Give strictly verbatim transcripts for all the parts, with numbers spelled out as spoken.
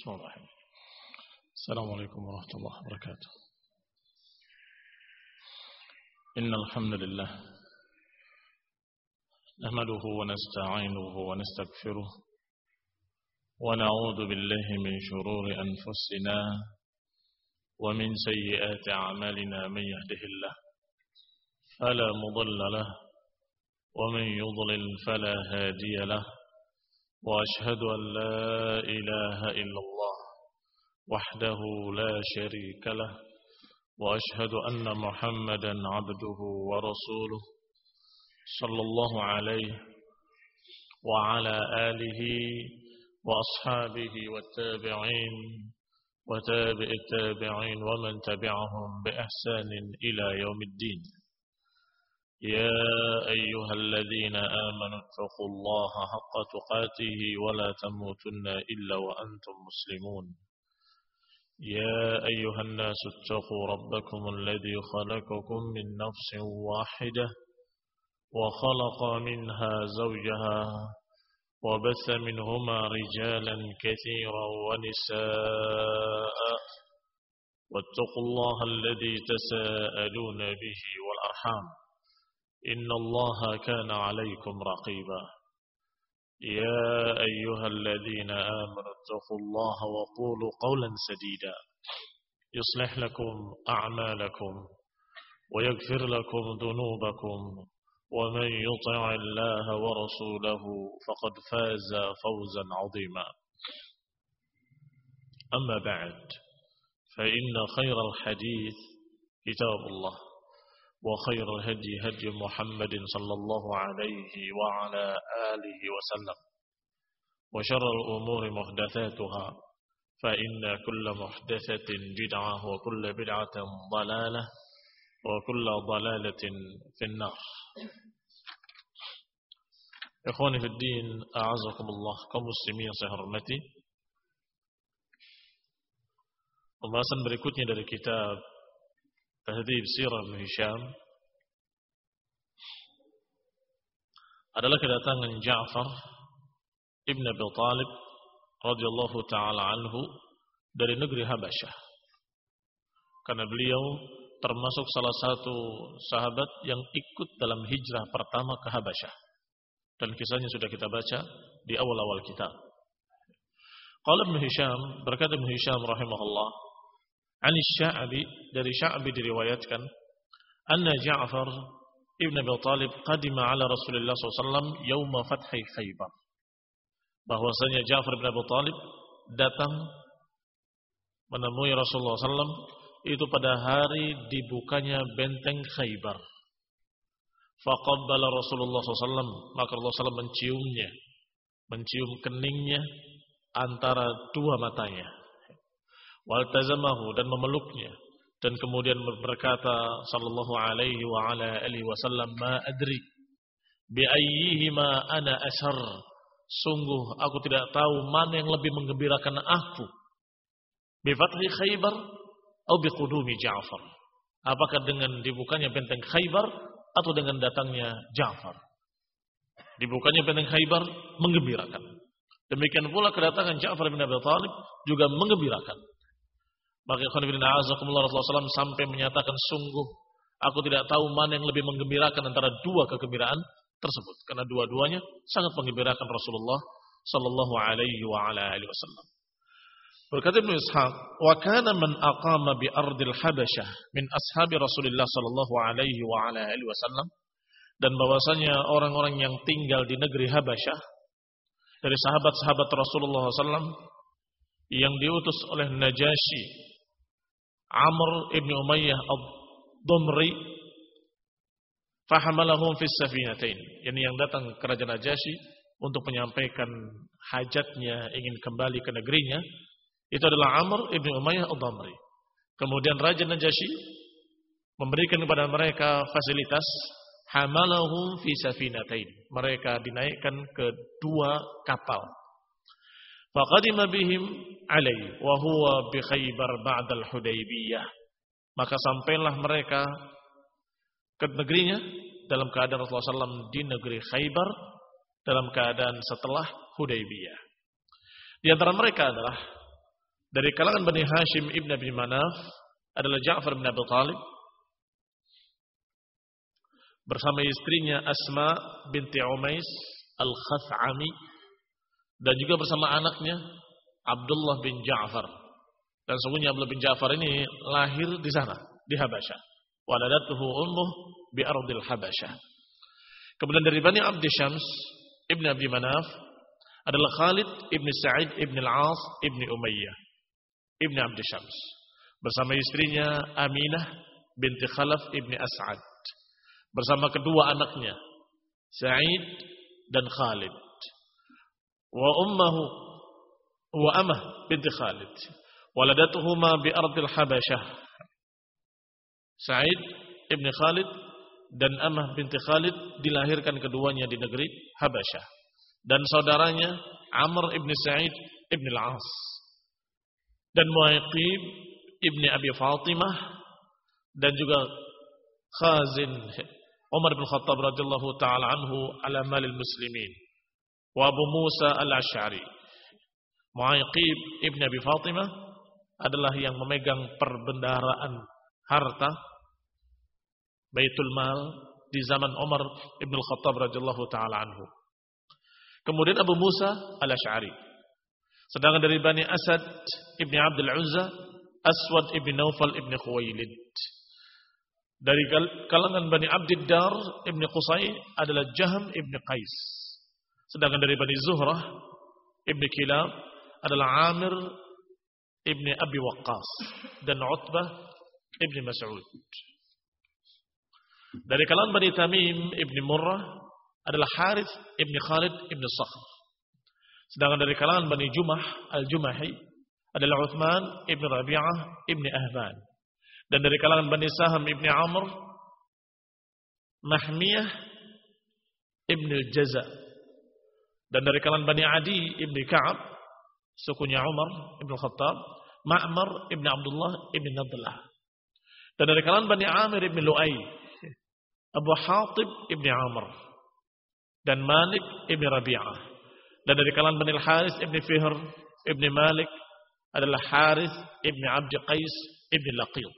Bismillahirrahmanirrahim. Assalamualaikum warahmatullahi wabarakatuh. Innal hamdalillah nahmaduhu wa nasta'inuhu wa nastaghfiruh wa na'udzu billahi min shururi anfusina wa min sayyiati a'malina man yahdihillah fala mudilla lahu wa man yudlil fala hadiya lahu wa ashhadu an la ilaha illallah وحده لا شريك له وأشهد أن محمدا عبده ورسوله صلى الله عليه وعلى آله وأصحابه والتابعين وتابع التابعين ومن تبعهم بإحسان إلى يوم الدين. يا أيها الذين آمنوا اتقوا الله حق تقاته ولا تموتن إلا وأنتم مسلمون. يا أيها الناس اتقوا ربكم الذي خلقكم من نفس واحدة وخلق منها زوجها وبث منهما رجالا كثيرا ونساء واتقوا الله الذي تساءلون به والأرحام إن الله كان عليكم رقيبا. يا أيها الذين آمنوا اتقوا الله وقولوا قولا سديدا يصلح لكم أعمالكم ويغفر لكم ذنوبكم ومن يطع الله ورسوله فقد فاز فوزا عظيما. أما بعد فإن خير الحديث كتاب الله وخير الهدي هدي محمد صلى الله عليه وعلى آله وسلم وشر الأمور محدثاتها فإن كل محدثة بدعة وكل بدعة ضلالة وكل ضلالة في النار. إخواني في الدين أعزكم الله kaum muslimin yang saya hormati. Pembahasan berikutnya dari kitab Tahdhib Sirah Ibn Hisham adalah kedatangan Ja'far Ibn Abi Talib radhiyallahu ta'ala anhu dari negeri Habasyah. Karena beliau termasuk salah satu sahabat yang ikut dalam hijrah pertama ke Habasyah. Dan kisahnya sudah kita baca di awal-awal kitab. Qala Ibn Hisham, berkata Ibn Hisham rahimahullah, Ani Sya'bi, dari Sya'bi diriwayatkan, anna Ja'far ibn Abi Talib qadima ala Rasulullah sallallahu alaihi wasallam yauma fathi Khaybar. Bahwasanya Ja'far ibn Abi Talib datang menemui Rasulullah sallallahu alaihi wasallam itu pada hari dibukanya benteng Khaybar. Faqabbala Rasulullah sallallahu alaihi wasallam, maka Rasulullah sallallahu alaihi wasallam menciumnya, mencium keningnya antara dua matanya. Waltazamahu, dan memeluknya, dan kemudian berkata sallallahu alaihi wa ala alihi wasallam, ma adri bi ayyihima ana ashar, sungguh aku tidak tahu mana yang lebih menggembirakan aku, bi fathi Khaybar atau bi qudumi Ja'far, apakah dengan dibukanya benteng Khaybar atau dengan datangnya Ja'far. Dibukanya benteng Khaybar menggembirakan, demikian pula kedatangan Ja'far bin Abi Talib juga menggembirakan. Maka ikhwan fillah a'azakumullah, Rasulullah sallallahu alaihi wasallam sampai menyatakan, sungguh aku tidak tahu mana yang lebih menggembirakan antara dua kegembiraan tersebut, karena dua-duanya sangat menggembirakan Rasulullah sallallahu alaihi wa ala alihi wasallam. Berkata Ibnu Ishaq, wa kana man aqama bi ardil Habasyah min ashabi Rasulillah sallallahu alaihi wa ala alihi wasallam, dan bahwasanya orang-orang yang tinggal di negeri Habasyah dari sahabat-sahabat Rasulullah sallallahu alaihi wasallam yang diutus oleh Najasyi Amr ibn Umayyah ad-Dumri, fahamalahum fis safinatain, yakni yang datang ke Raja Najasyi untuk menyampaikan hajatnya ingin kembali ke negerinya, itu adalah Amr ibn Umayyah ad-Dumri. Kemudian Raja Najasyi memberikan kepada mereka fasilitas, hamalahum fi safinatain, mereka dinaikkan ke dua kapal. Faqadima bihim alai wa huwa bi Khaybar ba'da al-Hudaybiyah, maka sampailah mereka ke negerinya dalam keadaan Rasulullah sallallahu alaihi wasallam di negeri Khaybar dalam keadaan setelah Hudaybiyah. Di antara mereka adalah Dari kalangan Bani Hashim ibn Abi Manaf adalah Ja'far bin Abi Thalib bersama istrinya Asma binti Umais Al-Khath'ami, dan juga bersama anaknya Abdullah bin Ja'far. Dan sungguhnya Abdullah bin Ja'far ini lahir di sana, di Habasyah. Waladatuhu ummuh bi ardil Habasyah. Kemudian dari Bani Abdi Syams ibn Abi Manaf adalah Khalid ibn Sa'id ibn Al-As ibn Umayyah ibn Abdi Syams bersama istrinya Aminah binti Khalaf ibn As'ad, bersama kedua anaknya Sa'id dan Khalid, wa ummuhu wa Amah binti Khalid, waladatuhuma bi ardil Habasyah. Sa'id ibn Khalid dan Amah binti Khalid dilahirkan keduanya di negeri Habasyah, dan saudaranya Amr ibn Sa'id ibn Al-As dan Mu'aqib ibn Abi Fatimah, dan juga Khazin Umar bin Khattab radhiyallahu taala anhu ala malil muslimin, wa Abu Musa al-Asy'ari. Mu'aqib ibn Abi Fatimah adalah yang memegang perbendaharaan harta Baitul Mal di zaman Umar ibn Khattab radhiyallahu taala anhu. Kemudian Abu Musa al-Asy'ari. Sedangkan dari Bani Asad ibn Abdul Uzza, Aswad ibn Naufal ibn Khuwailid. Dari kalangan Bani Abdiddar ibn Qusay adalah Jaham ibn Qais. Sedangkan dari Bani Zuhrah ibn Kilab adalah Amir ibn Abi Waqqas dan Utbah ibn Mas'ud. Dari kalangan Bani Tamim ibn Murrah adalah Harith ibn Khalid ibn Sakhr. Sedangkan dari kalangan Bani Jumah al-Jumahi adalah Uthman ibn Rabi'ah ibn Ahban. Dan dari kalangan Bani Saham ibn Amr, Mahmiyah ibn Jaza. Dan dari kalangan Bani Adi ibn Ka'ab, sukunya Umar ibn Khattab, Ma'mar ibn Abdullah ibn Nadlah. Dan dari kalangan Bani Amir ibn Lu'ay, Abu Hatib ibn Amr dan Malik ibn Rabi'ah. Dan dari kalangan Bani Al-Haris ibn Fihr ibn Malik adalah Harith ibn Abdi Qais ibn Laqil.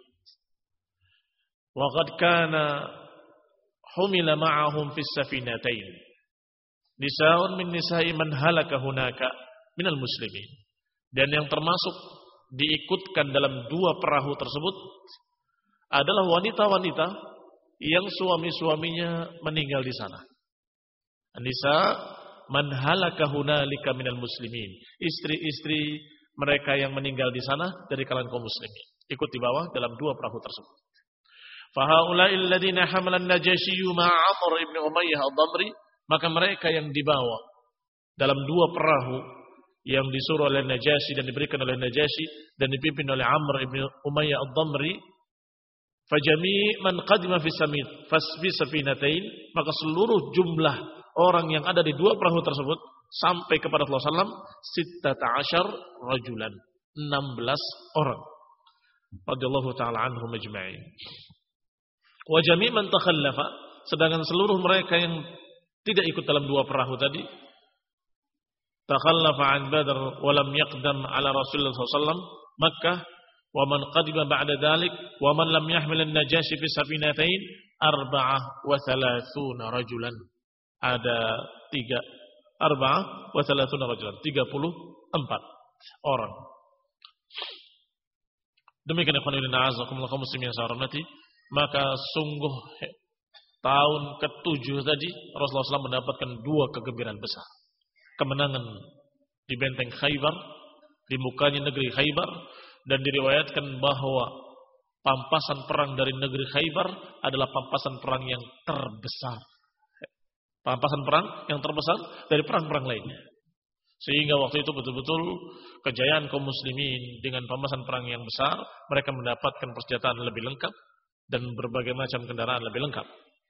Wa qad kana humila ma'ahum fis safinatain nisa'un min nisa'i man halaka hunaka minal muslimin. Dan yang termasuk diikutkan dalam dua perahu tersebut adalah wanita-wanita yang suami-suaminya meninggal di sana. Nisa man halaka hunalika minal muslimin. Istri-istri mereka yang meninggal di sana dari kalangan kaum muslimin ikut di bawah dalam dua perahu tersebut. Fa haula'il ladzina hamalan Najasyi ma'a Amr ibn Umayyah ad-Damri, maka mereka yang dibawa dalam dua perahu yang disuruh oleh Najasyi dan diberikan oleh Najasyi dan dipimpin oleh Amr ibn Umayyah ad-Damri, fajami' man qadima fi samit fasfi safinatain, maka seluruh jumlah orang yang ada di dua perahu tersebut sampai kepada Rasulullah sallallahu alaihi wasallam sittata asyar rajulan, enam belas orang radhiyallahu taala anhum ajma'in. Wa jami' man takhallafa, sedangkan seluruh mereka yang tidak ikut dalam dua perahu tadi takhallafa an Badr wa lam yaqdam ala Rasulullah sallallahu alaihi wasallam Makkah, wa man qadima ba'da dhalik wa man lam yahmil an-Najasyi fi safinatain arba'ah wa thalathuna rajulan. Ada tiga arba'ah wa thalathuna rajulan, tiga puluh empat orang. Demikian ikhwan fillah a'azakumullah kaum muslimin yang saya hormati, maka sungguh tahun ketujuh tadi Rasulullah sallallahu alaihi wasallam mendapatkan dua kegembiraan besar. Kemenangan di benteng Khaybar, di mukanya negeri Khaybar, dan diriwayatkan bahwa pampasan perang dari negeri Khaybar adalah pampasan perang yang terbesar. Pampasan perang yang terbesar dari perang-perang lainnya. Sehingga waktu itu betul-betul kejayaan kaum muslimin dengan pampasan perang yang besar, mereka mendapatkan persenjataan lebih lengkap dan berbagai macam kendaraan lebih lengkap.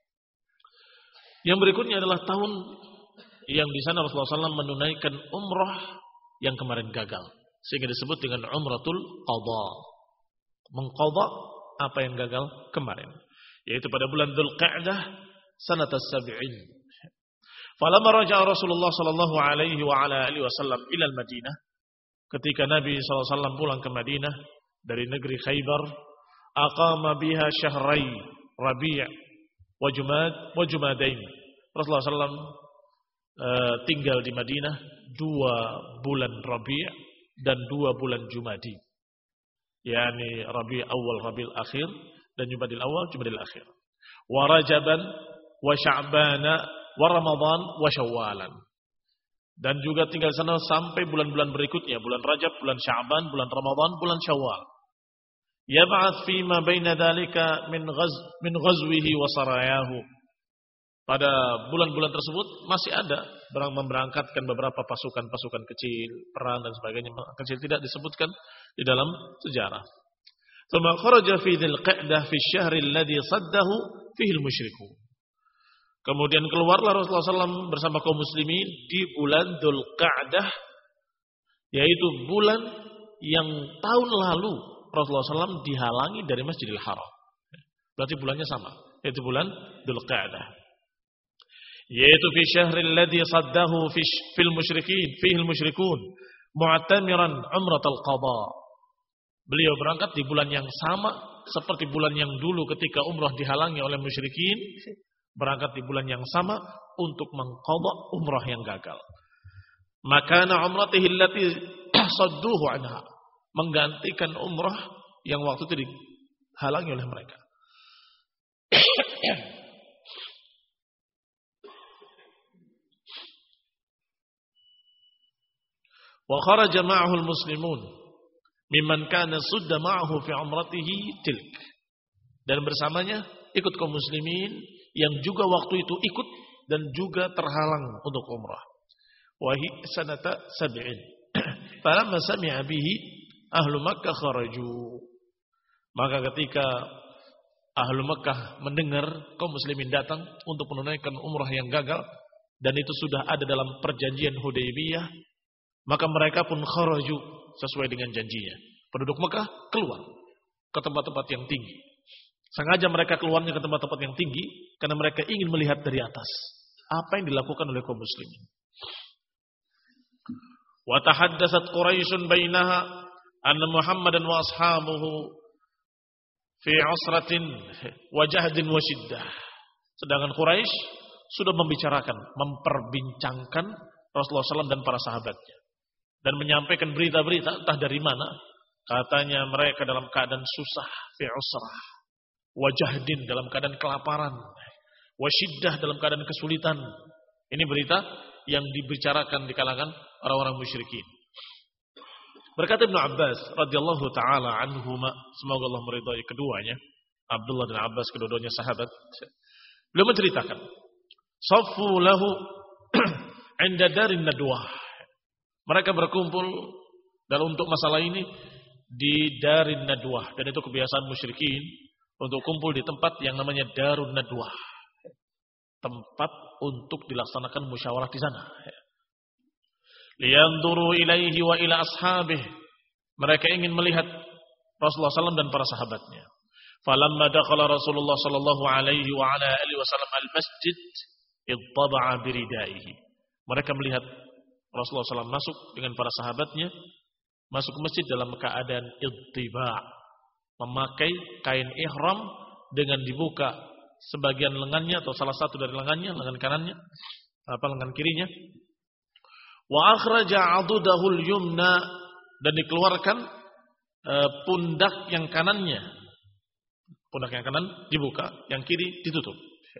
Yang berikutnya adalah tahun yang di sana Rasulullah sallallahu alaihi wasallam menunaikan umrah yang kemarin gagal, sehingga disebut dengan umratul qadha. Mengqadha apa yang gagal kemarin, yaitu pada bulan Dzulqa'dah sanat as-sab'in. Falamma raja'a Rasulullah sallallahu alaihi wa ala alihi wasallam ila al-Madinah, ketika Nabi shallallahu alaihi wasallam pulang ke Madinah dari negeri Khaybar, aqama biha syahrai Rabi' wa Jumad wa Jumadain. Rasulullah shallallahu alaihi wasallam uh, tinggal di Madinah dua bulan Rabi' dan dua bulan Jumadi. yakni Rabi' awal, Rabi'ul akhir, dan Jumadil awal, Jumadil akhir. Wa Rajaban wa Sya'bana wa Ramadan wa Syawwalan. Dan juga tinggal sana sampai bulan-bulan berikutnya, bulan Rajab, bulan Sya'ban, bulan Ramadan, bulan Syawal. Yab'ats fi ma baina dzalika min ghaz min ghazwihi wa sarayahu. Pada bulan-bulan tersebut masih ada memberangkatkan beberapa pasukan-pasukan kecil, perang dan sebagainya. Kecil tidak disebutkan di dalam sejarah. Tsumma kharaja fi dzil-qa'dah fi asy-syahri alladhi saddahu fihi al-musyrikun. Kemudian keluarlah Rasulullah shallallahu alaihi wasallam bersama kaum muslimin di bulan Dzulqa'dah, yaitu bulan yang tahun lalu Rasulullah shallallahu alaihi wasallam dihalangi dari Masjidil Haram. Berarti bulannya sama, yaitu bulan Dzulqa'dah. Yaitu fi syahril ladzi saddahu fi fil musyrikin, fihi al-musyrikun, mu'tamiran umratul qada. Beliau berangkat di bulan yang sama seperti bulan yang dulu ketika umrah dihalangi oleh musyrikin. Berangkat di bulan yang sama untuk mengqadha umrah yang gagal. Makana umratihi allati sadduhu anha, menggantikan umrah yang waktu itu dihalangi oleh mereka. Wa kharaja ma'ahu al-muslimun mimman kana sudda ma'ahu fi umratihi tilk. Dan bersamanya ikut kaum muslimin yang juga waktu itu ikut dan juga terhalang untuk umrah. Wahi sanata sab'in. Falamma sami'a bihi ahlu Makkah kharaju. Maka ketika ahlu Makkah mendengar kaum muslimin datang untuk menunaikan umrah yang gagal dan itu sudah ada dalam perjanjian Hudaybiyah, maka mereka pun kharaju sesuai dengan janjinya. Penduduk Makkah keluar ke tempat-tempat yang tinggi. Sengaja mereka keluarnya ke tempat-tempat yang tinggi karena mereka ingin melihat dari atas apa yang dilakukan oleh kaum muslimin. Wa tahaddatsat Quraisyun bainaha anna Muhammadan wa ashabuhu fi 'usratin wa jahdin wa shiddah. Sedangkan Quraisy sudah membicarakan, memperbincangkan Rasulullah shallallahu alaihi wasallam dan para sahabatnya dan menyampaikan berita-berita entah dari mana. Katanya mereka dalam keadaan susah, fi 'usrah, wajahdin dalam keadaan kelaparan, wasyiddah dalam keadaan kesulitan. Ini berita yang dibicarakan di kalangan orang-orang musyrikin. Berkata Ibnu Abbas radhiyallahu taala anhuma, semoga Allah meridai keduanya, Abdullah dan Abbas, kedua-duanya sahabat. Beliau menceritakan, saffu lahu 'inda darin nadwah. Mereka berkumpul dalam untuk masalah ini di darin nadwah, dan itu kebiasaan musyrikin untuk kumpul di tempat yang namanya Darun Nadwah. Tempat untuk dilaksanakan musyawarah di sana. Liyanzuru ilaihi wa ila ashabih. Mereka ingin melihat Rasulullah shallallahu alaihi wasallam dan para sahabatnya. Falamma dakhala Rasulullah sallallahu alaihi wa ala alihi wasallam al-masjid, ittaba'a biridaihi. Mereka melihat Rasulullah shallallahu alaihi wasallam masuk dengan para sahabatnya, masuk ke masjid dalam keadaan ittiba', memakai kain ihram dengan dibuka sebagian lengannya atau salah satu dari lengannya, lengan kanannya, apa lengan kirinya. Wa akhraja 'adudahul yumna, dan dikeluarkan e, pundak yang kanannya. Pundak yang kanan dibuka, yang kiri ditutup.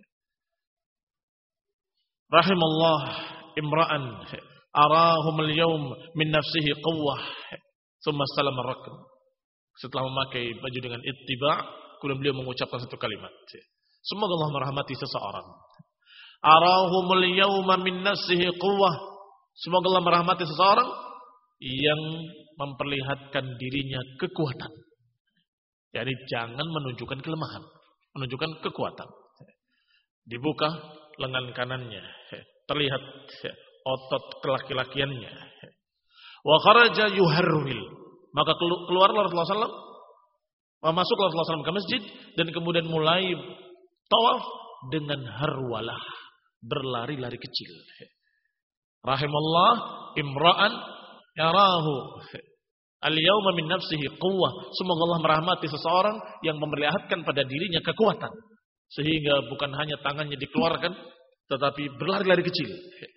Rahimallah imra'an arahum al-yawm min nafsihi quwwah thumma salama ar-rakb. Setelah memakai baju dengan ittiba', kemudian beliau mengucapkan satu kalimat. Semoga Allah merahmati seseorang. Arahumul yawma min nafsihi quwwah. Semoga Allah merahmati seseorang yang memperlihatkan dirinya kekuatan. Jadi jangan menunjukkan kelemahan, menunjukkan kekuatan. Dibuka lengan kanannya, terlihat otot kelaki-lakiannya. Wa kharaja yuharwil. Maka keluarlah Rasulullah shallallahu alaihi wasallam, masuklah Rasulullah shallallahu alaihi wasallam ke masjid, dan kemudian mulai tawaf dengan harwalah, berlari-lari kecil. Rahimallah imra'an yarahu al-yawma min nafsihi quwwah. Semoga Allah merahmati seseorang yang memperlihatkan pada dirinya kekuatan. Sehingga bukan hanya tangannya dikeluarkan, tetapi berlari-lari kecil.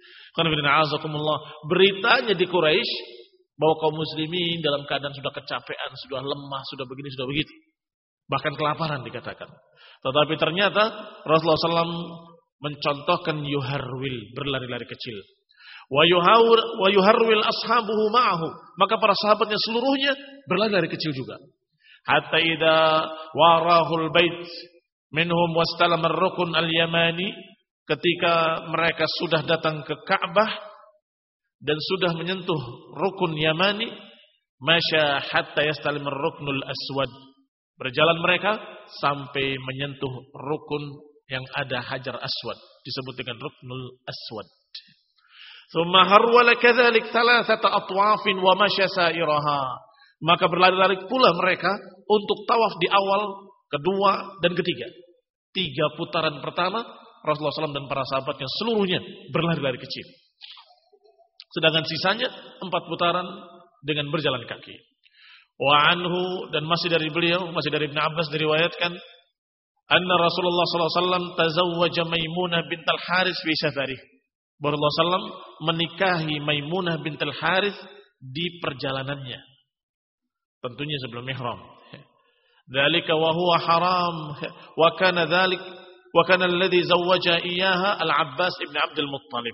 Beritanya di Quraisy bahwa kaum muslimin dalam keadaan sudah kecapean, sudah lemah, sudah begini, sudah begitu. Bahkan kelaparan dikatakan. Tetapi ternyata Rasulullah shallallahu alaihi wasallam mencontohkan yuharwil, berlari-lari kecil. Wa yuharwil ashabuhu ma'ahu. Maka para sahabatnya seluruhnya berlari-lari kecil juga. Hatta idza warahul bait minhum wastalama ar-rukun al-yamani. Ketika mereka sudah datang ke Ka'bah dan sudah menyentuh rukun Yamani, masya hatta yastalim ar-ruknul aswad. Berjalan mereka sampai menyentuh rukun yang ada hajar aswad, disebut dengan ruknul aswad. Thumma harwala kadzalik thalathata atwafin wa masya sa'iraha. Maka berlari-lari pula mereka untuk tawaf di awal, kedua dan ketiga. Tiga putaran pertama Rasulullah shallallahu alaihi wasallam dan para sahabatnya seluruhnya berlari-lari kecil. Sedangkan sisanya empat putaran dengan berjalan kaki. Wa anhu, dan masih dari beliau, masih dari Ibnu Abbas diriwayatkan, anna Rasulullah shallallahu alaihi wasallam tazawwaja Maimunah bintal Harits fi safarih. Rasulullah shallallahu alaihi wasallam menikahi Maimunah bintal Harits di perjalanannya. Tentunya sebelum ihram. Dzalika wa huwa haram wa kana dzalik wa kana alladhi zawwaja iyyaha al-Abbas ibn Abdul Muttalib.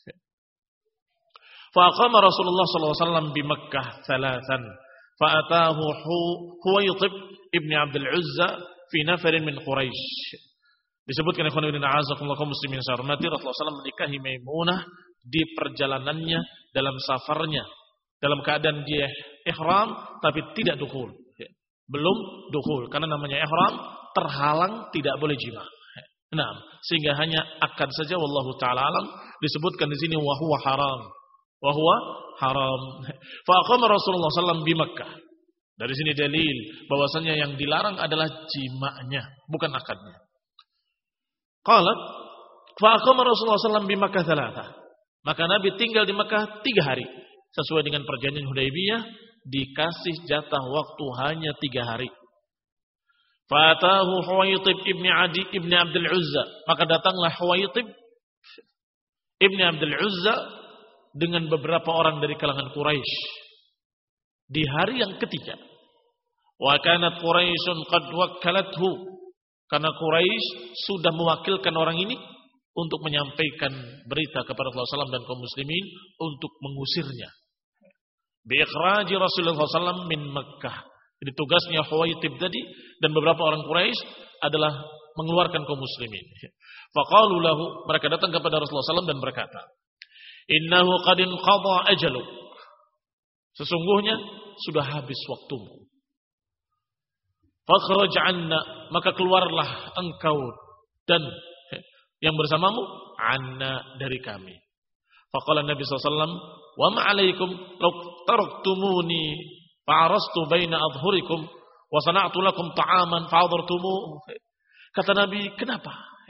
Fa aqama Rasulullah sallallahu alaihi wasallam di Makkah thalathan fa ataahu Huwaytib ibn Abdul Uzza fi nafarin min Quraisy. Disebutkan ikhwan fillah a'azakumullah kaum muslimin sarmati, Rasulullah sallallahu alaihi wasallam menikahi Maimunah di perjalanannya, dalam safarnya, dalam keadaan dia ihram tapi tidak dukhul. Belum dukhul karena namanya ihram, terhalang tidak boleh jima. Nah, sehingga hanya akad saja, wallahu taala alam. Disebutkan di sini wa huwa haram. Wa huwa haram. Fa aqama Rasulullah sallallahu alaihi wasallam di Makkah. Dari sini dalil bahwasanya yang dilarang adalah jima'nya, bukan akadnya. Qalat fa aqama Rasulullah sallallahu alaihi wasallam di Makkah thalatha. Maka Nabi tinggal di Makkah tiga hari. Sesuai dengan perjanjian Hudaybiyah, dikasih jatah waktu hanya tiga hari. Fatahu Huwaytib ibni Adi ibni Abdul Uzza. Maka datanglah Huwaytib ibni Abdul Uzza dengan beberapa orang dari kalangan Quraisy di hari yang ketiga. Wa kanat Quraisyun qad wakkalathu. Karena Quraisy sudah mewakilkan orang ini untuk menyampaikan berita kepada Rasulullah shallallahu alaihi wasallam dan kaum muslimin untuk mengusirnya. Bi ikhraji Rasulullah shallallahu alaihi wasallam min Makkah. Jadi tugasnya Huwaytib tadi dan beberapa orang Quraisy adalah mengeluarkan kaum muslimin. Faqalu lahu, mereka datang kepada Rasulullah shallallahu alaihi wasallam dan berkata, innahu qad inqadha ajaluk. Sesungguhnya sudah habis waktumu. Fakhraj anna, maka keluarlah engkau dan yang bersamamu anna, dari kami. Faqala Nabi sallallahu alaihi wasallam, wa ma alaikum law taraktumuni fa'arastu baina adhurikum wa sana'tu lakum ta'aman fa'adartumu. Kata Nabi, kenapa?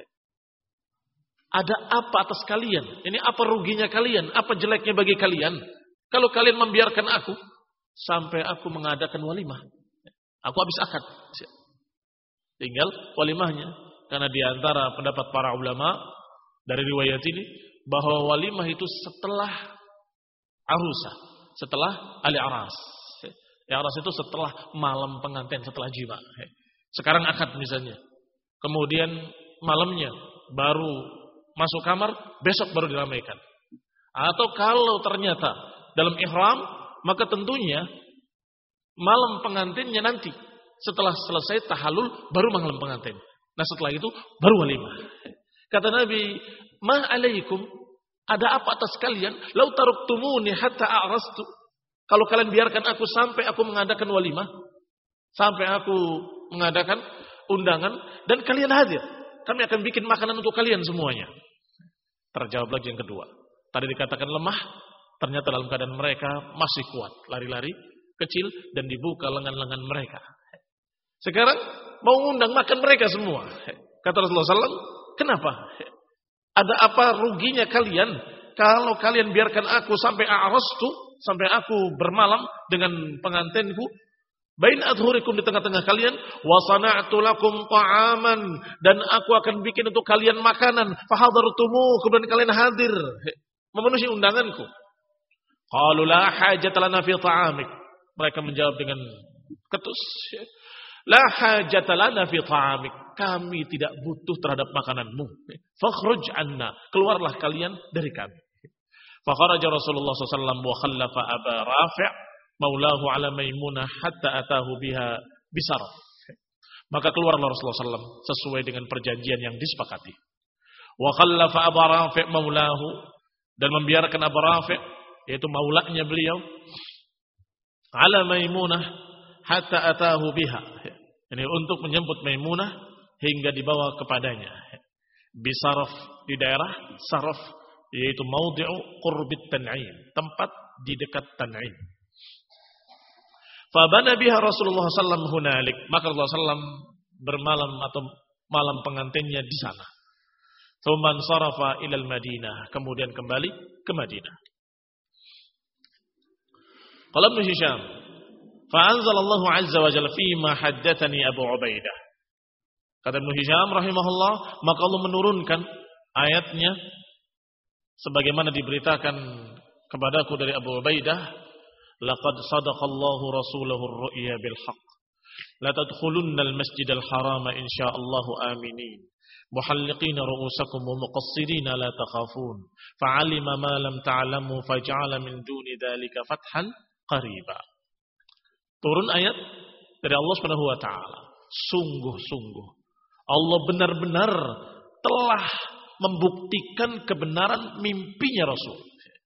Ada apa atas kalian? Ini apa ruginya kalian? Apa jeleknya bagi kalian? Kalau kalian membiarkan aku sampai aku mengadakan walimah. Aku habis akad. Tinggal walimahnya. Karena di antara pendapat para ulama dari riwayat ini bahwa walimah itu setelah arusah, setelah al-aras. Al-aras itu setelah malam pengantin, setelah jima. Sekarang akad misalnya. Kemudian malamnya baru masuk kamar, besok baru diramaikan. Atau kalau ternyata dalam ihram, maka tentunya malam pengantinnya nanti. Setelah selesai tahallul, baru malam pengantin. Nah setelah itu, baru walimah. Kata Nabi, ma alaikum, ada apa atas kalian? Lau taruktumuni hatta a'rastu. Kalau kalian biarkan aku sampai aku mengadakan walimah, sampai aku mengadakan undangan, dan kalian hadir, kami akan bikin makanan untuk kalian semuanya. Terjawab lagi yang kedua. Tadi dikatakan lemah, ternyata dalam keadaan mereka masih kuat. Lari-lari kecil dan dibuka lengan-lengan mereka. Sekarang mau undang makan mereka semua. Kata Rasulullah shallallahu alaihi wasallam, kenapa? Ada apa ruginya kalian kalau kalian biarkan aku sampai a'rastu, sampai aku bermalam dengan pengantinku, bain adhurikum, di tengah-tengah kalian, wa sana'tu lakum ta'aman, dan aku akan bikin untuk kalian makanan, fahadartumu, kemudian kalian hadir memenuhi undanganku. Qalu la hajata lana fi ta'amik. Mereka menjawab dengan ketus, la hajata lana fi ta'amik. Kami tidak butuh terhadap makananmu. Fakhruj anna, keluarlah kalian dari kami. Fakharaja Rasulullah sallallahu alaihi wasallam wa khallafa Aba Rafi' maulahu ala Maimunah hatta atahu biha bisar. Maka keluarlah Rasulullah sallallahu alaihi wasallam sesuai dengan perjanjian yang disepakati. Wa khallafa Aba Rafi' maulahu, dan membiarkan Aba Rafi', yaitu maulanya beliau, ala Maimunah hatta atahu biha. Ini untuk menjemput Maimunah hingga dibawa kepadanya. Bisaraf, di daerah Saraf, yaitu maudhi'u qurbit Tan'im, tempat di dekat Tan'im. Fabana biha Rasulullah sallallahu alaihi wasallam hunalik, maka Rasulullah sallallahu alaihi wasallam bermalam atau malam pengantinnya di sana. Tsumman sarafa ilal Madinah, kemudian kembali ke Madinah. Qala Ibnu Hisham, fa anzalallahu azza wa jalla fi ma haddatsani Abu Ubaidah. Kata Ibnu Hisham rahimahullah, maka Allah menurunkan ayatnya sebagaimana diberitakan kepadaku dari Abu Ubaidah, laqad sadaqallahu rasulahu ar-ru'ya bil haqq la tadkhulunna al-masjidal harama insyaallahu aminin muhalliqina ru'usakum wa muqassirina la takhafun fa'alima ma lam ta'lamu faj'ala min duni dzalika fathan qariba. Turun ayat dari Allah Subhanahu wa taala. Sungguh-sungguh Allah benar-benar telah membuktikan kebenaran mimpinya Rasul.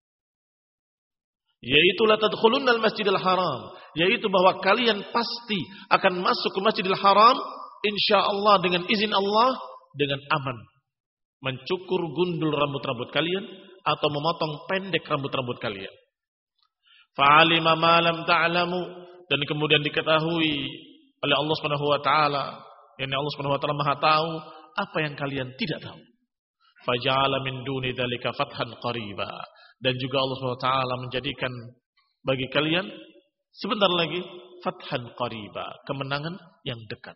Yaitu la tadkhulunnal masjidil haram, yaitu bahwa kalian pasti akan masuk ke Masjidil Haram insyaallah dengan izin Allah, dengan aman. Mencukur gundul rambut-rambut kalian atau memotong pendek rambut-rambut kalian. Fa'alima ma lam ta'lamu, dan kemudian diketahui oleh Allah Subhanahu wa taala, yakni Allah Subhanahu wa taala Maha tahu apa yang kalian tidak tahu. Faja'ala min duni dzalika fathan qariba, dan juga Allah Subhanahu wa taala menjadikan bagi kalian sebentar lagi fathan qariba, kemenangan yang dekat.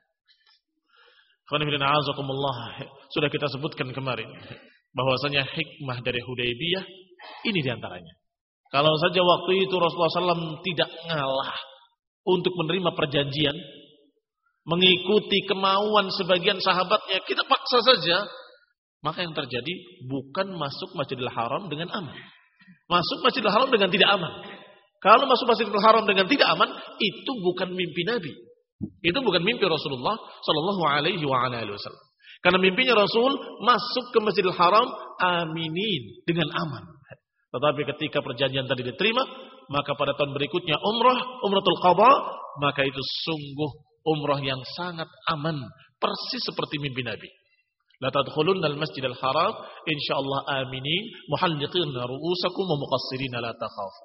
Sudah kita sebutkan kemarin bahwasanya hikmah dari Hudaybiyah ini diantaranya. Kalau saja waktu itu Rasulullah sallallahu alaihi wasallam tidak ngalah untuk menerima perjanjian, mengikuti kemauan sebagian sahabatnya, kita paksa saja, maka yang terjadi bukan masuk Masjidil Haram dengan aman. Masuk Masjidil Haram dengan tidak aman. Kalau masuk Masjidil Haram dengan tidak aman, itu bukan mimpi Nabi. Itu bukan mimpi Rasulullah sallallahu alaihi wasallam. Karena mimpinya Rasul masuk ke Masjidil Haram aminin, dengan aman. Tetapi ketika perjanjian tadi diterima, maka pada tahun berikutnya umrah, umratul qadha, maka itu sungguh umrah yang sangat aman, persis seperti mimpi Nabi. La tadkhulunnal masjidal haram insyaallah aminin muhalliqina ru'usakum wa muqassirina la takhafu.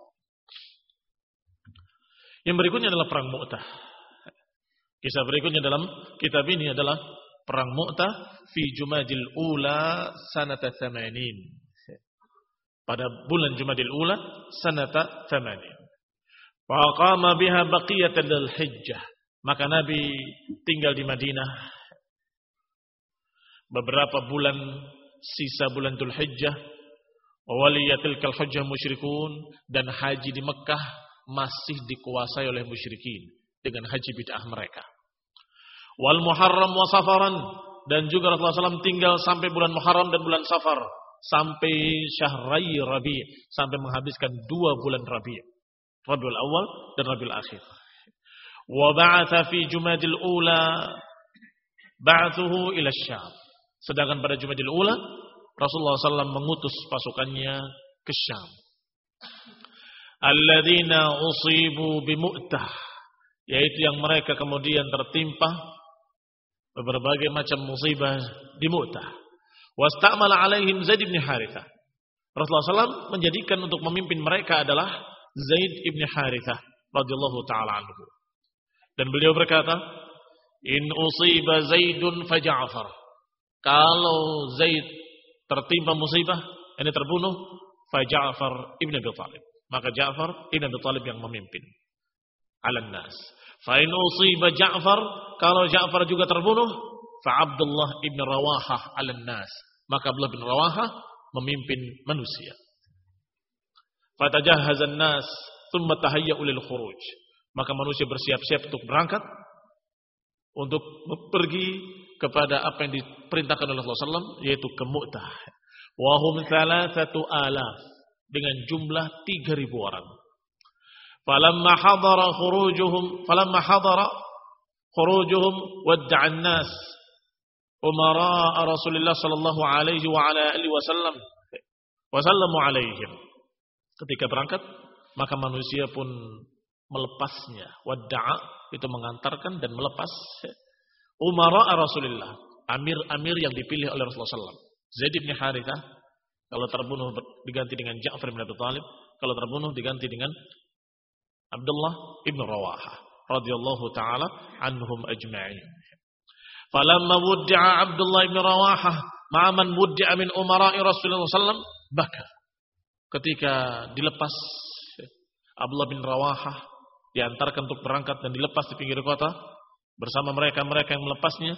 Yang berikutnya adalah perang Mu'tah. Kisah berikutnya dalam kitab ini adalah perang Mu'tah fi Jumadil Ula sanata thamanin. Pada bulan Jumadil Ula sanata thamanin. Wa qama biha baqiyatan lil hijjah. Maka Nabi tinggal di Madinah beberapa bulan sisa bulan Dzulhijjah. Wa waliyatil kal hajjah musyrikun, dan haji di Mekah masih dikuasai oleh musyrikin dengan haji bid'ah mereka. Wal Muharram wa Safaran, dan juga Rasulullah sallallahu alaihi wasallam tinggal sampai bulan Muharram dan bulan Safar, sampai Syahrai Rabi', sampai menghabiskan dua bulan Rabi', Rabiul Awal dan Rabiul Akhir. Wa ba'atha fi Jumadil Ula ba'athuhu ila Syam. Sedangkan pada Jumadil Ula Rasulullah sallallahu alaihi wasallam mengutus pasukannya ke Syam. Alladzina usibu bi Mu'tah, yaitu yang mereka kemudian tertimpa berbagai macam musibah di Mu'tah. Wastamala alaihim Zaid bin Harithah. Rasulullah sallallahu alaihi wasallam menjadikan untuk memimpin mereka adalah Zaid bin Harithah radhiyallahu taala anhu. Dan beliau berkata, "In usiba Zaidun fa Ja'far." Kalau Zaid tertimpa musibah, ini terbunuh, fa Ja'far ibn Abi Thalib. Maka Ja'far ibn Abi Thalib yang memimpin. Alan nas. Fa in usiba Ja'far, kalau Ja'far juga terbunuh, fa Abdullah ibn Rawahah alan nas. Maka Abdullah bin Rawahah memimpin manusia. Fa tajahhazan nas, thumma tahayya'u lil khuruj. Maka manusia bersiap-siap untuk berangkat, untuk pergi kepada apa yang diperintahkan oleh Rasulullah sallallahu alaihi wasallam, yaitu ke Mu'tah. Wa hum thalathatu alaf, dengan jumlah tiga ribu orang. Falamma hadara khurujuhum, falamma hadara khurujuhum wadda'a an-nas umara Rasulullah sallallahu alaihi wa ala alihi wasallam wa sallamu alaihim. Ketika berangkat, maka manusia pun melepasnya. Wadda'a itu mengantarkan dan melepas umara Rasulullah, amir-amir yang dipilih oleh Rasulullah sallallahu alaihi wasallam. Zaid bin Harithah kalau terbunuh diganti dengan Ja'far bin Abi Thalib, kalau terbunuh diganti dengan Abdullah ibn Rawahah radhiyallahu taala anhum ajma'in. Falamma wuddi'a Abdullah ibn Rawahah ma'a man wuddi'a min umara'i Rasulullah sallallahu alaihi wasallam, baka. Ketika dilepas Abdullah bin Rawahah, diantarkan untuk berangkat dan dilepas di pinggir kota bersama mereka-mereka yang melepasnya,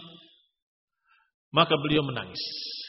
maka beliau menangis.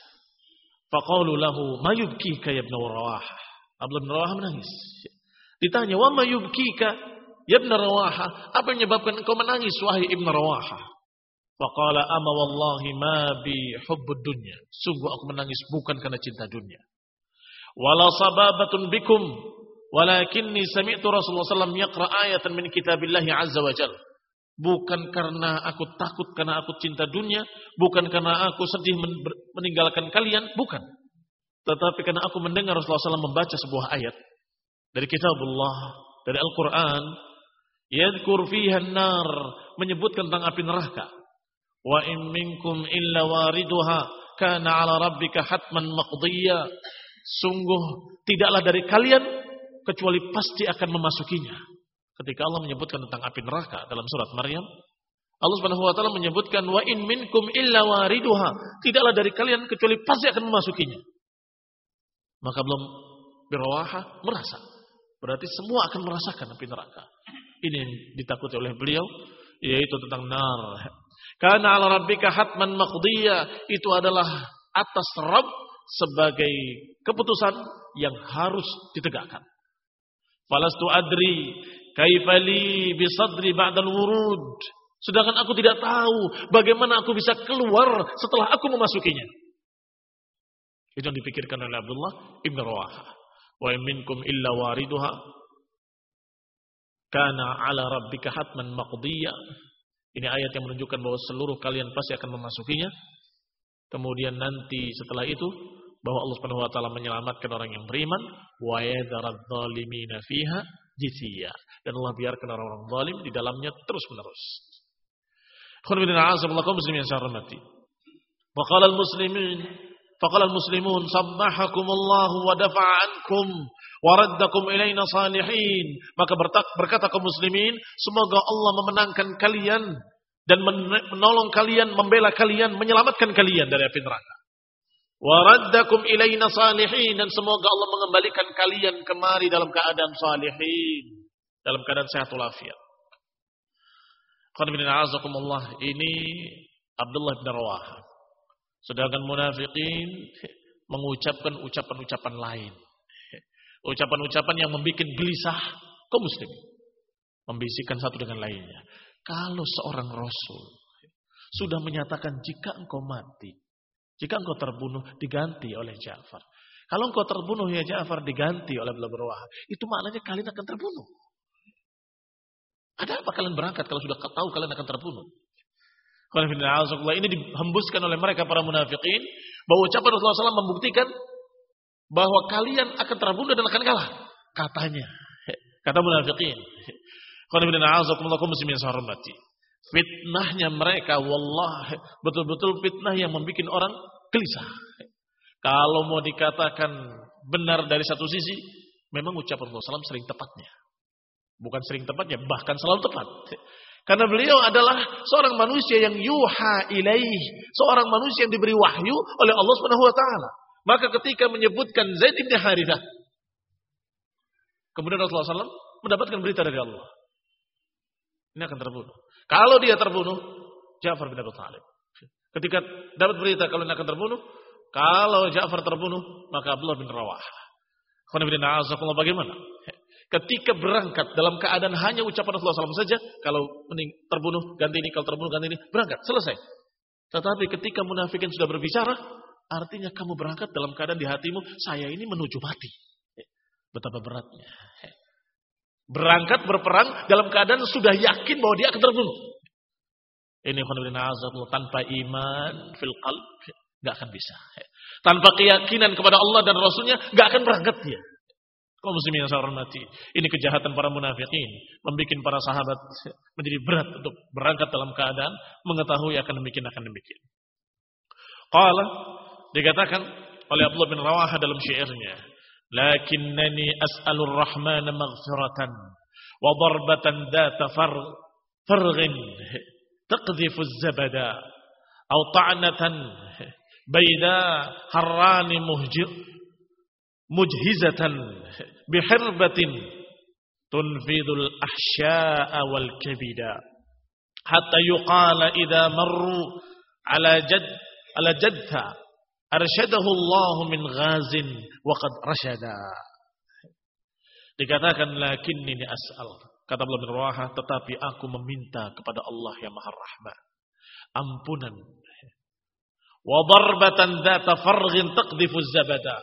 Faqalu lahu ma yubkika ya ibn Rawahah. Abdullah bin Rawahah menangis. Ditanya, wa ma yubkika ya ibn Rawahah, apa yang menyebabkan engkau menangis wahai ibn Rawahah? Faqala ama wallahi ma bi hubbud dunya. Sungguh aku menangis bukan karena cinta dunia. Wala sababatun bikum, walakinni sami'tu Rasulullah sallallahu alaihi wasallam yaqra ayatan min kitabillahi azza wa jalla. Bukan karena aku takut karena aku cinta dunia, bukan karena aku sedih meninggalkan kalian, bukan. Tetapi karena aku mendengar Rasulullah sallallahu alaihi wasallam membaca sebuah ayat dari kitabullah, dari Al-Quran, yadhkur fiha an-nar, menyebutkan tentang api neraka. Wa in minkum illa wariduha kana 'ala rabbika hatman maqdiyya. Sungguh tidaklah dari kalian kecuali pasti akan memasukinya. Ketika Allah menyebutkan tentang api neraka dalam surat Maryam, Allah Subhanahu wa taala menyebutkan wa in minkum illa wariduha, tidaklah dari kalian kecuali pasti akan memasukinya. Maka belum Birawahah merasa, berarti semua akan merasakan api neraka. Ini yang ditakuti oleh beliau, yaitu tentang nar. Kana 'ala rabbika hatman maqdiyya, itu adalah atas Rabb sebagai keputusan yang harus ditegakkan. Falastu adri kaifa li bi sadri ba'dal wurud. Sedangkan aku tidak tahu bagaimana aku bisa keluar setelah aku memasukinya. Itu yang dipikirkan oleh Abdullah ibn Rawahah. Wa minkum illa wariduha kana 'ala rabbika hatman maqdiyya. Ini ayat yang menunjukkan bahwa seluruh kalian pasti akan memasukinya. Kemudian nanti setelah itu bahwa Allah Subhanahu wa taala menyelamatkan orang yang beriman, wa yadharadz zalimina fiha jithiya, dan Allah biarkan orang-orang zalim di dalamnya terus-menerus. Khairuddin a'azakumullah muslimin syarrati. Wa qala al-muslimin faqala al-muslimun sabbahakumullah wa dafa'a ankum wa raddakum ilaina salihin. Maka berkata kaum muslimin, semoga Allah memenangkan kalian dan menolong kalian, membela kalian, menyelamatkan kalian dari api neraka. Wa raddakum ilaina salihin, dan semoga Allah mengembalikan kalian kemari dalam keadaan salihin, dalam keadaan sehat walafiat. Qul a'azakumullah, ini Abdullah bin Rawahah. Sedangkan munafikin mengucapkan ucapan-ucapan lain. Ucapan-ucapan yang membuat gelisah kaum muslimin. Membisikkan satu dengan lainnya. Kalau seorang Rasul sudah menyatakan jika engkau mati, jika engkau terbunuh, diganti oleh Ja'far. Kalau engkau terbunuh ya Ja'far, diganti oleh Abdullah bin Rawahah. Itu maknanya kalian akan terbunuh. Ada apa kalian berangkat kalau sudah tahu kalian akan terbunuh? Ini dihembuskan oleh mereka para munafikin, bahwa ucapan Rasulullah sallallahu alaihi wasallam membuktikan bahwa kalian akan terbunuh dan akan kalah. Katanya, kata munafikin. Fitnahnya mereka, wallah, betul-betul fitnah yang membuat orang gelisah. Kalau mau dikatakan benar dari satu sisi, memang ucapan Rasulullah sallallahu alaihi wasallam sering tepatnya. Bukan sering tepatnya, bahkan selalu tepat. Karena beliau adalah seorang manusia yang yuha ilaih, seorang manusia yang diberi wahyu oleh Allah Subhanahu wa taala. Maka ketika menyebutkan Zaid bin Harithah Kemudian Rasulullah shallallahu alaihi wasallam mendapatkan berita dari Allah. Ini akan terbunuh. Kalau dia terbunuh, Ja'far bin Abi Thalib. Ketika dapat berita kalau ini akan terbunuh, kalau Ja'far terbunuh, maka Abdullah bin Rawaha. Bagaimana? Ketika berangkat dalam keadaan hanya ucapan Rasulullah shallallahu alaihi wasallam saja, kalau mening, terbunuh ganti ini, kalau terbunuh ganti ini, berangkat, selesai. Tetapi ketika munafikin sudah berbicara, artinya kamu berangkat dalam keadaan di hatimu, saya ini menuju mati. Betapa beratnya. Berangkat berperang dalam keadaan sudah yakin bahwa dia akan terbunuh. Ini tanpa iman fil qalb enggak akan bisa. Tanpa keyakinan kepada Allah dan Rasulnya enggak akan berangkat dia. Kaum muslimin yang saya hormati, ini kejahatan para munafikin, membuat para sahabat menjadi berat untuk berangkat dalam keadaan mengetahui akan demikian akan demikian. Qala, dikatakan oleh Abdullah bin Rawaha dalam syairnya, lakinnani as'alur rahmana maghfiratan wa darbatan dhata farghin taqdhifu az-zabada aw ta'natan bayda harrani muhjir mujhizatan bihirbatin tunfidul ahsya'a wal kabida hatta yuqala idza marru ala jad ala jadha arsyadahu Allah min ghazin wa qad rasyada. Dikatakan lakinni as'al, kata Abdullah bin Rawaha, tetapi aku meminta kepada Allah yang Maha Rahman ampunan. Wa darbatan dzata farghin taqdhifu az-zabada,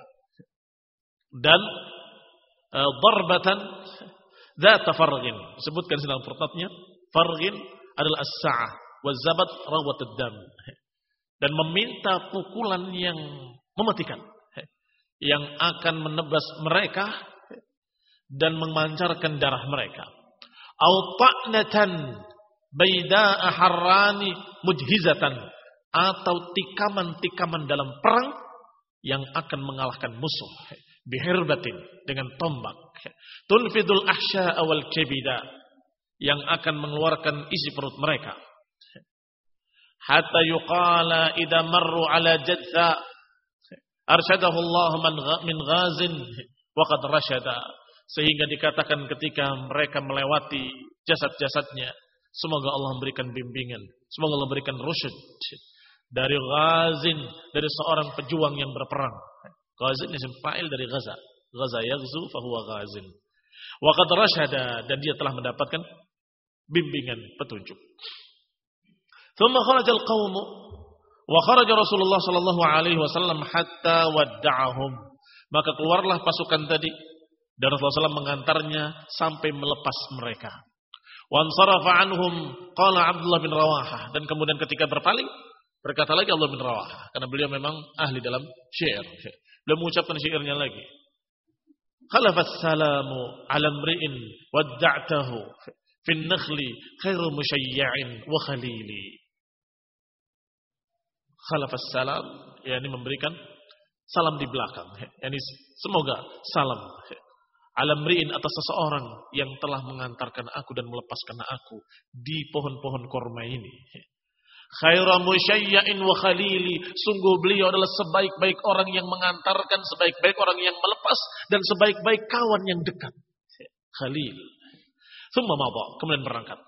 dan uh, darbatan dzata farghin, sebutkan dalam pertatnya, farghin adalah as-sa'ah wa zabat rawat ad-dam, dan meminta pukulan yang mematikan yang akan menebas mereka dan memancarkan darah mereka. Au ta'natan bayda'a harrani mujhizatan, atau tikaman-tikaman dalam perang yang akan mengalahkan musuh. Bihirbatin, dengan tombak. Tunfidul ahsya'a wal kabida, yang akan mengeluarkan isi perut mereka. Hatta yuqala idza marru ala jadza arsyadahu Allah min ghazin wa qad rasyada, sehingga dikatakan ketika mereka melewati jasad-jasadnya, semoga Allah memberikan bimbingan, semoga Allah memberikan rusyad dari ghazin, dari seorang pejuang yang berperang. Ghazin isim fa'il dari ghaza, ghaza yaghzu fa huwa ghazin. Wa qad rasyada, dan dia telah mendapatkan bimbingan petunjuk. Thumma kharajal qaumu wa kharaja Rasulullah sallallahu alaihi wasallam hatta wadda'ahum. Maka keluarlah pasukan tadi dan Rasulullah sallallahu alaihi wasallam mengantarnya sampai melepas mereka. Wa ansarafa anhum qala Abdullah bin Rawaha, dan kemudian ketika berpaling berkata lagi Abdullah bin Rawaha, karena beliau memang ahli dalam syair. Beliau mengucapkan syairnya lagi. Khalafas salamu ala mri'in wadda'tahu fin nakhli khairu musyayya'in wa khalili. Khalafas salam, yakni memberikan salam di belakang, yakni semoga salam ala mri'in, atas seseorang yang telah mengantarkan aku dan melepaskan aku di pohon-pohon korma ini. Khairu musyayya'in wa khalili, sungguh beliau adalah sebaik-baik orang yang mengantarkan, sebaik-baik orang yang melepas, dan sebaik-baik kawan yang dekat. Khalil. Thumma madha, kemudian berangkat.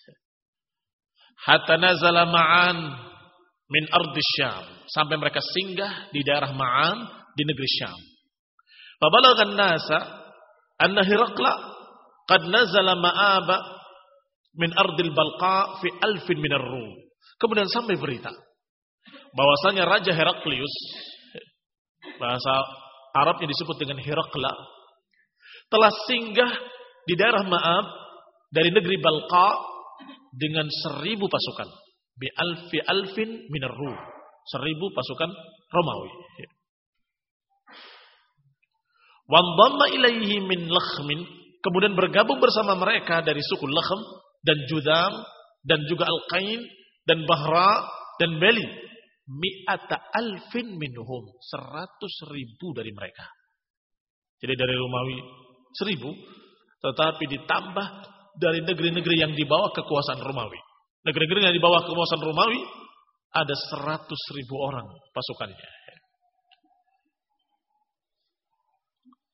Hatta nazala Ma'an min ardi Syam, sampai mereka singgah di daerah Ma'an di negeri Syam. Fabalaghan nasa anna Hiraqla qad nazala ma'aba min ardil Balqa fi alfin minar Rum. Kemudian sampai berita bahwasanya Raja Heraklius, bahasa Arabnya disebut dengan Hiraqla, telah singgah di daerah Ma'ab dari negeri Balqa dengan seribu pasukan. Bi alfi alfin minar Rum, seribu pasukan Romawi. Wandamma ilaihi min Lakhmin, kemudian bergabung bersama mereka dari suku Lakhm dan Judam dan juga Al-Qain dan Bahra dan Bali. Mi'ata alfin minhum, seratus ribu dari mereka. Jadi dari Romawi seribu, tetapi ditambah dari negeri-negeri yang di bawah kekuasaan Romawi. Negeri-negeri yang di bawah kekuasaan Romawi ada seratus ribu orang pasukannya.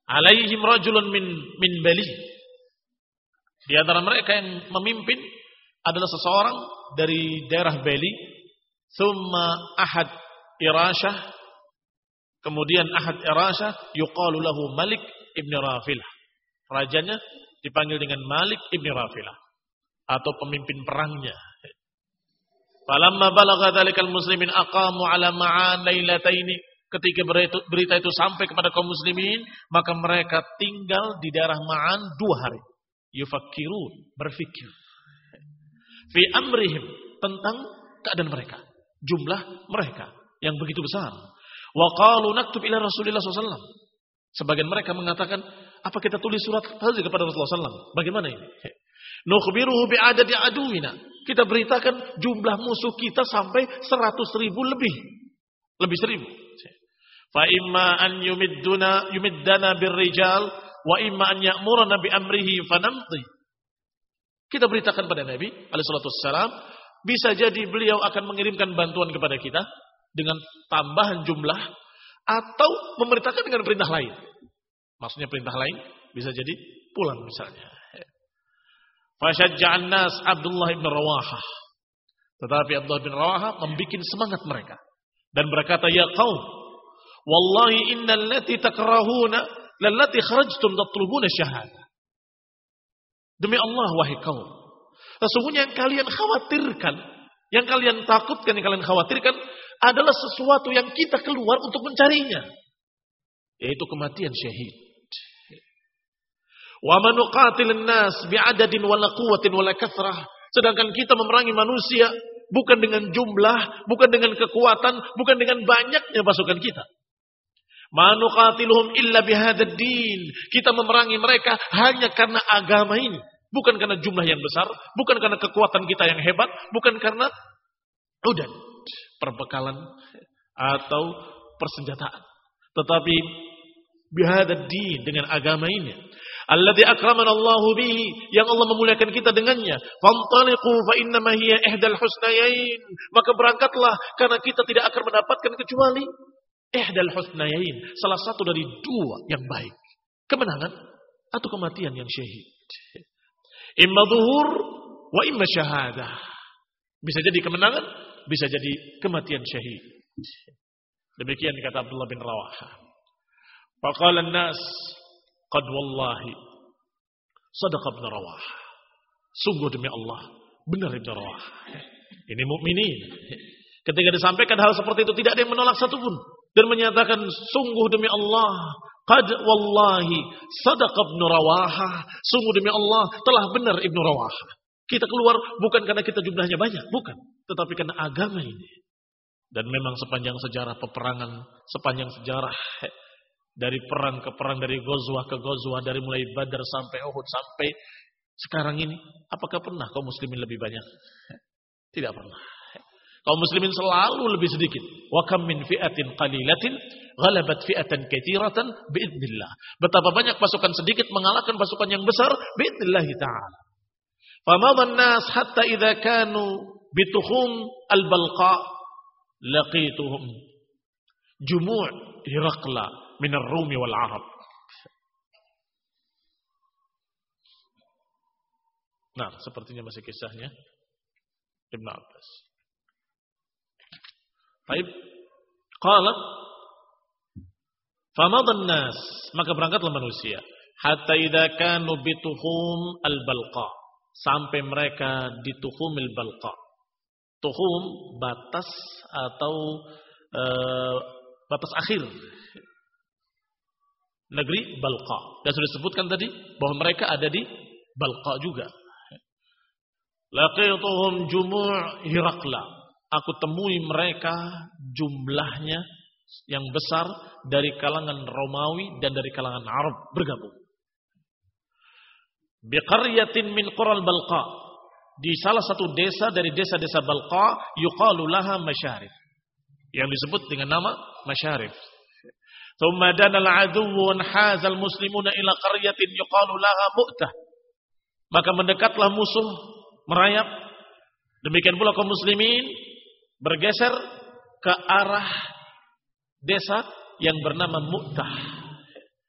alaihim rajulun min min Bali. Di antara mereka yang memimpin adalah seseorang dari daerah Bali, thumma ahad Irasyah, kemudian ahad Irasyah yuqalu lahu Malik ibn Rafilah. Rajanya dipanggil dengan Malik ibn Rafilah atau pemimpin perangnya. Falamma balagha dzalikal muslimin aqamu ala ma'an lailataini. Ketika berita itu sampai kepada kaum muslimin, maka mereka tinggal di daerah Ma'an dua hari. Yufakkirun, berfikir. Fi amrihim, tentang keadaan mereka, jumlah mereka yang begitu besar. Wa qalu naktub ila Rasulillah sallallahu alaihi wasallam. Sebagian mereka mengatakan, apa kita tulis surat saja kepada Rasulullah sallallahu alaihi wasallam? Bagaimana ini? Nukhbiruhu bi'adadi aduwina. Kita beritakan jumlah musuh kita sampai seratus ribu lebih. Lebih seribu. Fa imma an yumidduna yumiddana birrijal wa imma an ya'murana bi amrihi fanamdi. Kita beritakan pada Nabi alaihi salatu wassalam, bisa jadi beliau akan mengirimkan bantuan kepada kita dengan tambahan jumlah atau memerintahkan dengan perintah lain. Maksudnya perintah lain bisa jadi pulang misalnya. Fasyajja'an nas Abdullah bin Rawahah. Tetapi Abdullah bin Rawahah membikin semangat mereka dan berkata, ya qaum, wallahi innal lati takrahuna lallati kharajtum tatlubuna syahada. Demi Allah wahai kaum, sesungguhnya yang kalian khawatirkan, yang kalian takutkan, yang kalian khawatirkan adalah sesuatu yang kita keluar untuk mencarinya, yaitu kematian syahid. Wa man nuqatilun nas bi'adadin wala quwwatin wala kathrah. Sedangkan kita memerangi manusia bukan dengan jumlah, bukan dengan kekuatan, bukan dengan banyaknya pasukan kita. Ma nuqatiluhum illa bihadzal din. Kita memerangi mereka hanya karena agama ini, bukan karena jumlah yang besar, bukan karena kekuatan kita yang hebat, bukan karena udan, perbekalan atau persenjataan, tetapi bihadzal din, dengan agama ini. Alladzi akramana Allahu bihi, yang Allah memuliakan kita dengannya. Fantaliqu fa innama hiya ihdal husnayain. Maka berangkatlah, karena kita tidak akan mendapatkan kecuali ihdal husnayain, salah satu dari dua yang baik, kemenangan atau kematian yang syahid. Imma zuhur wa imma syahadah. Bisa jadi kemenangan, bisa jadi kematian syahid. Demikian kata Abdullah bin Rawahah. Faqala an-nas qad wallahi sadaqa ibn Rawahah. Sungguh demi Allah, benar Ibn Rawahah. Ini mukminin. Ketika disampaikan hal seperti itu, tidak ada yang menolak satupun dan menyatakan, sungguh demi Allah, qad wallahi sadaqa ibn Rawahah. Sungguh demi Allah, telah benar Ibn Rawahah. Kita keluar bukan karena kita jumlahnya banyak, bukan, tetapi karena agama ini. Dan memang sepanjang sejarah peperangan, sepanjang sejarah dari perang ke perang, dari ghazwah ke ghazwah, dari mulai Badar sampai Uhud sampai sekarang ini, apakah pernah kaum muslimin lebih banyak? Tidak pernah. Kaum muslimin selalu lebih sedikit. Wa kam min fi'atin qalilatin ghalabat fi'atan katsiratan biidznillah. Betapa banyak pasukan sedikit mengalahkan pasukan yang besar biidznillah taala. Famadhan nas hatta idza kanu bitukhum al-balqa laqituhum jumu' Hiraqla min ar-Rumi wal Arab. Nah, sepertinya masih kisahnya Ibn Abbas. Baik, qala famadhan nas, maka berangkatlah manusia hatta idza kanu bituhum al-balqa, sampai mereka di tuhumil balqa. Tuhum batas atau e, batas akhir negeri Balqa. Dan sudah disebutkan tadi bahwa mereka ada di Balqa juga. Laqituhum jumu' Hiraqla. Aku temui mereka jumlahnya yang besar dari kalangan Romawi dan dari kalangan Arab bergabung. Biqaryatin min qural Balqa. Di salah satu desa dari desa-desa Balqa, yuqalu laha Masyarif, yang disebut dengan nama Masyarif. Thumma dana al-'aduwwu wa haza al-muslimuna ila qaryatin yuqalu laha Mu'tah. Maka mendekatlah musuh, merayap. Demikian pula kaum muslimin bergeser ke arah desa yang bernama Mu'tah.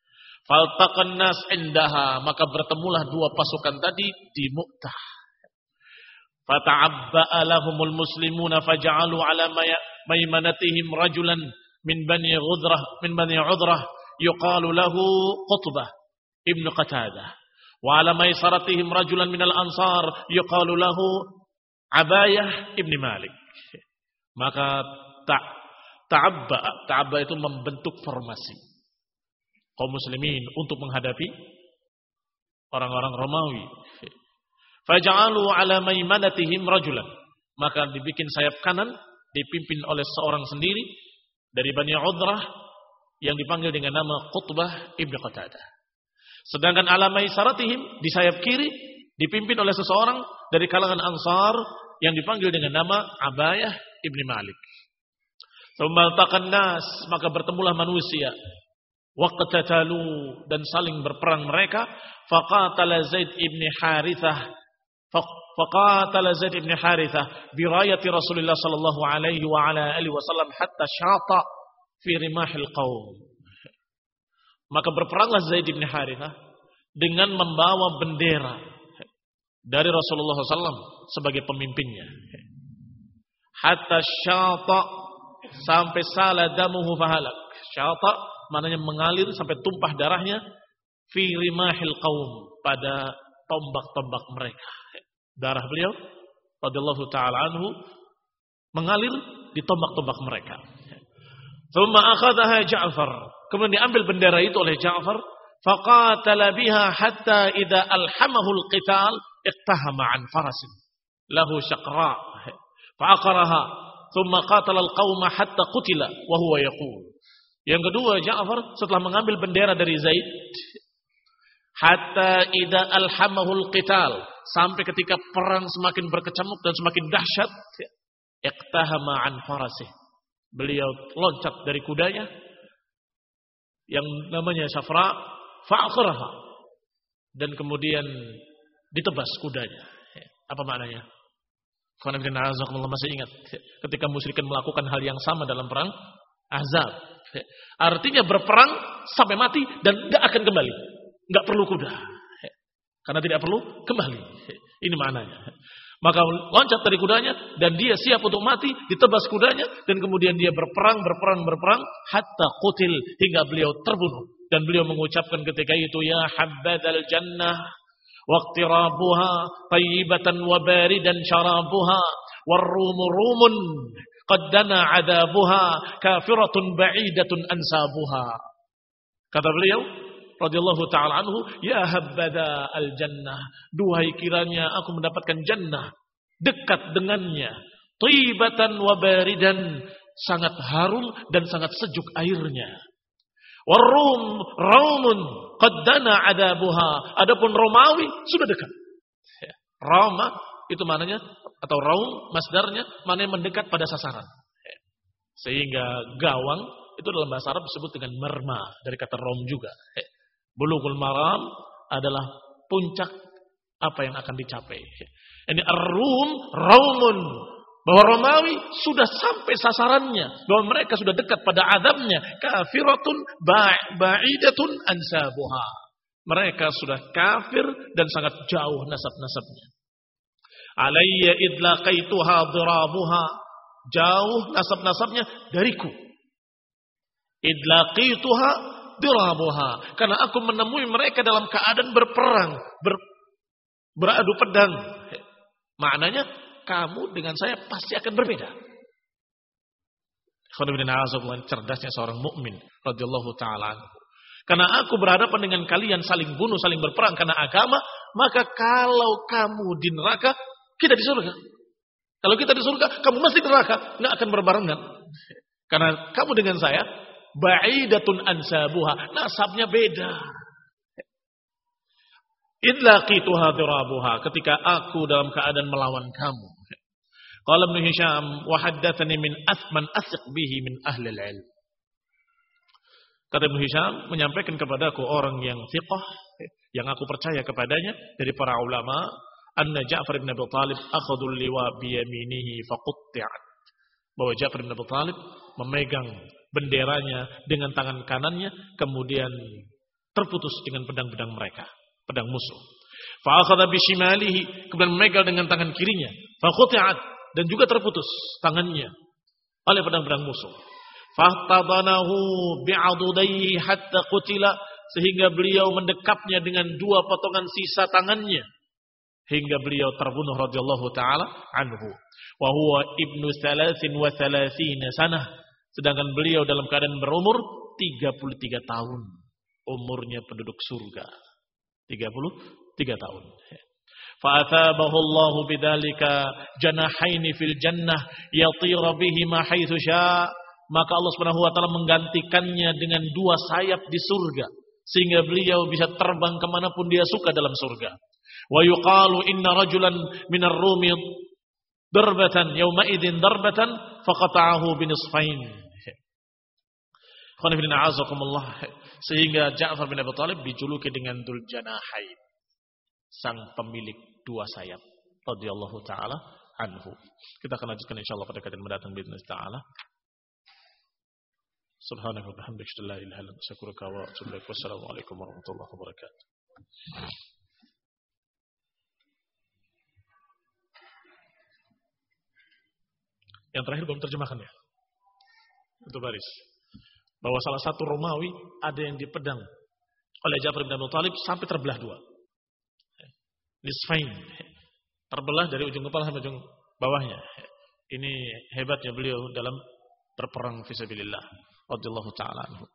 Faltaqan nas indaha, maka bertemulah dua pasukan tadi di Mu'tah. Fata'abba'a lahumul muslimuna faja'alu ala maimanatihim rajulan min bani Ghudrah min bani Udrah yuqalu lahu Qutbah ibnu Qatadah wa ala maisaratihim rajulan minal ansar yuqalu lahu Abayah ibni Malik. Maka ta ta'abba ta'abba itu membentuk formasi kaum muslimin untuk menghadapi orang-orang Romawi. Faja'alu ala maimanatihim rajulan, maka dibikin sayap kanan dipimpin oleh seorang sendiri dari Bani Udrah yang dipanggil dengan nama Qutbah ibnu Qatadah. Sedangkan ala maisaratihim di sayap kiri dipimpin oleh seseorang dari kalangan Ansar yang dipanggil dengan nama Abayah ibni Malik. Tsummaltaqan nas, maka bertemulah manusia. Waqtatalu, dan saling berperang mereka. Faqatala Zaid ibni Harithah Faqatala Zaid ibn Harithah birayati Rasulullah sallallahu alaihi wa ala alihi wasallam hatta syata fi rimahil qaum. Maka berperanglah Zaid ibn Harithah dengan membawa bendera dari Rasulullah sallallahu alaihi wasallam sebagai pemimpinnya. Hatta syata, sampai sala damuhu fahalak. Syata maknanya mengalir sampai tumpah darahnya fi rimahil qaum, pada tombak-tombak mereka. Darah beliau radhiyallahu taala anhu mengalir di tombak-tombak mereka. Thumma akhadhaha Ja'far, kemudian diambil bendera itu oleh Ja'far, faqatala biha hatta idza alhamahu alqital iqtahama an farasin lahu shaqra fa'aqaraha thumma qatala alqauma hatta qutila wa huwa yaqul. Yang kedua, Ja'far setelah mengambil bendera dari Zaid, hatta idza alhamahul qital, sampai ketika perang semakin berkecamuk dan semakin dahsyat, iqtahama an farasih, beliau loncat dari kudanya yang namanya Safra, fa'aqaraha, dan kemudian ditebas kudanya. Apa maknanya? Masih ingat ketika musyrikin melakukan hal yang sama dalam perang Ahzab. Artinya berperang sampai mati dan tidak akan kembali, nggak perlu kuda, karena tidak perlu kembali. Ini maknanya. Maka loncat dari kudanya dan dia siap untuk mati, ditebas kudanya, dan kemudian dia berperang, berperang, berperang, hatta qutil, hingga beliau terbunuh. Dan beliau mengucapkan ketika itu, ya habbadal jannah waqtirabuha tayyibatan wa baridan syarabuha warrumu rumun qad dana adabuha kafiratun ba'idatun ansabuha. Kata beliau radhiyallahu taala anhu, ya habbada al jannah, duhai kiranya aku mendapatkan jannah, dekat dengannya, thayyibatan wa baridan, sangat harum dan sangat sejuk airnya. Warum raumun qad dana adabuha, adapun Romawi sudah dekat. Roma itu maknanya, atau raum masdarnya, maknanya mendekat pada sasaran. Sehingga gawang itu dalam bahasa Arab disebut dengan merma, dari kata rom juga. Bulughul maram adalah puncak apa yang akan dicapai. Ini ar-rum raumun, bahwa Romawi sudah sampai sasarannya, bahwa mereka sudah dekat pada adabnya. Kafiratun ba'idatun ansabuha, mereka sudah kafir dan sangat jauh nasab-nasabnya. Alayya idlaqaituha dirabuha, jauh nasab-nasabnya dariku. Idlaqaituha dirabuha, karena aku menemui mereka dalam keadaan berperang, ber, beradu pedang. Maknanya kamu dengan saya pasti akan berbeda. Cerdasnya seorang mukmin radhiyallahu taala. Karena aku berhadapan dengan kalian saling bunuh, saling berperang karena agama, maka kalau kamu di neraka, kita di surga. Kalau kita di surga, kamu mesti di neraka, nggak akan berbarengan. Karena kamu dengan saya ba'idatun ansabuha, nasabnya beda. Idlaqituha dirabuha, ketika aku dalam keadaan melawan kamu. Qala Ibnu Hisham wa haddatsani min athman asq bihi min ahli al-ilm. Kata Ibnu Hisham menyampaikan kepadaku orang yang thiqah, yang aku percaya kepadanya dari para ulama, anna Ja'far bin Abi Thalib akhadul liwa bi yaminihi faqutti'at, bahwa Ja'far bin Abi Thalib memegang benderanya dengan tangan kanannya, kemudian terputus dengan pedang-pedang mereka, pedang musuh. Fa akhadha bishimalihi, kemudian memegang dengan tangan kirinya. Fa quti'at, dan juga terputus tangannya oleh pedang-pedang musuh. Fahtadanahu bi'adudaihi hatta qutila, sehingga beliau mendekapnya dengan dua potongan sisa tangannya hingga beliau terbunuh radhiyallahu taala anhu. Wa huwa ibnu thalathin wa thalathina sanah, sedangkan beliau dalam keadaan berumur tiga puluh tiga tahun. Umurnya penduduk surga. tiga puluh tiga tahun. Fa'athabahu Allahu bidzalika janahaini fil jannah yatira bihima haitsu syaa. Maka Allah Subhanahu wa taala menggantikannya dengan dua sayap di surga sehingga beliau bisa terbang kemanapun dia suka dalam surga. Wa yuqalu inna rajulan minar rumi darbatan yawma idzin darbatan faqata'ahu binisfain. Khonifina azakumullah, sehingga Ja'far bin Abi Thalib dijuluki dengan Dzul Janahain, sang pemilik dua sayap radhiyallahu taala anhu. Kita akan lanjutkan insyaallah pada kajian mendatang باذن taala. Subhanahu wa bihamdihi la ilaha illa anta astaghfiruka wa atubu ilaik. Wassalamualaikum warahmatullahi wabarakatuh. Yang terakhir belum terjemahkan ya. Itu baris. Bahwa salah satu Romawi ada yang dipedang oleh Ja'far bin Abi Thalib sampai terbelah dua. Nisfain. Terbelah dari ujung kepala sampai ujung bawahnya. Ini hebatnya beliau dalam berperang fisabilillah radhiyallahu ta'ala anhu.